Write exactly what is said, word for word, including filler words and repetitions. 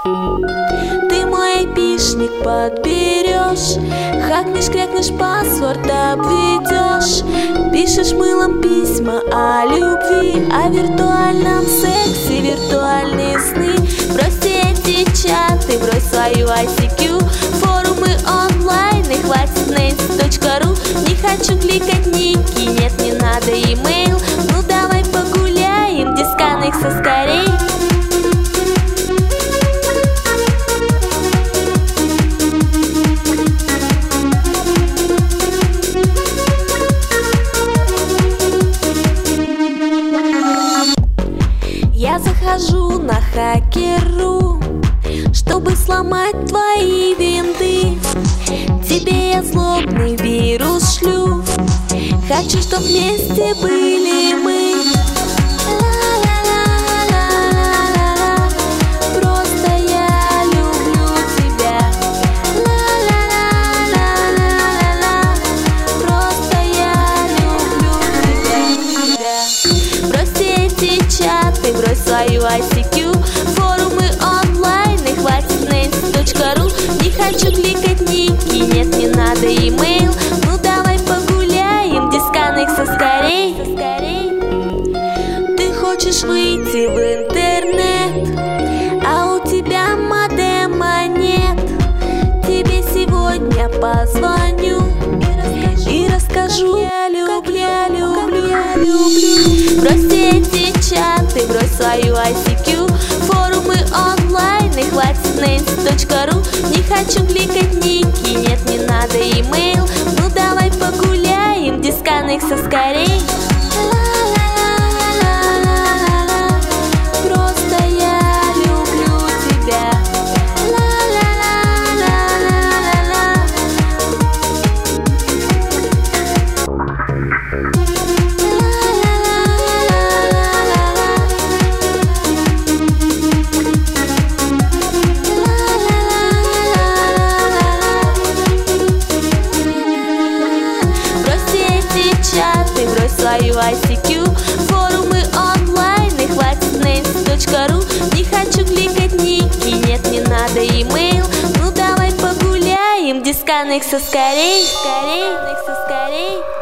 Ты мой айпишник подберешь, хакнешь, крякнешь, паспорт обведешь, пишешь мылом письма о любви, о виртуальном сексе, виртуальные сны. Брось все эти чаты, брось свою ай си кью, форумы онлайн, и хватит нэнси точка ру. Не хочу кликать ники, нет, не надо имейл. Ну давай погуляем, дисконнекса скорей. Я захожу на хакеру, чтобы сломать твои винты. Тебе я злобный вирус шлю, хочу, чтоб вместе были мы. Ла-ла-ла-ла-ла-ла, просто я люблю тебя. Ла-ла-ла-ла-ла-ла, просто я люблю тебя. Брось все эти чаты, брось свою ай си кью, форумы онлайн, и хватит нэнси точка ру. Не хочу кликать ники, нет, не надо имейл. Ну давай погуляем, дисконнекса скорей. Ты хочешь выйти в интернет, а у тебя модема нет. Тебе сегодня позвоню и расскажу, я люблю, я люблю, я люблю. Брось все эти чаты, брось свою ай си кью, форумы онлайн, и хватит нэнси точка ру. Не хочу кликать ники, нет, не надо имейл. Ну давай погуляем, дисконнекса скорей. Ла-ла-ла-ла-ла-ла, просто я люблю тебя. Ла-ла-ла-ла-ла-ла. Чаты, брось свою ай си кью, форумы онлайн, и хватит нэнси точка ру. Не хочу кликать ники, нет, не надо имейл. Ну давай погуляем, дисконнекса скорей, скорей, скорей.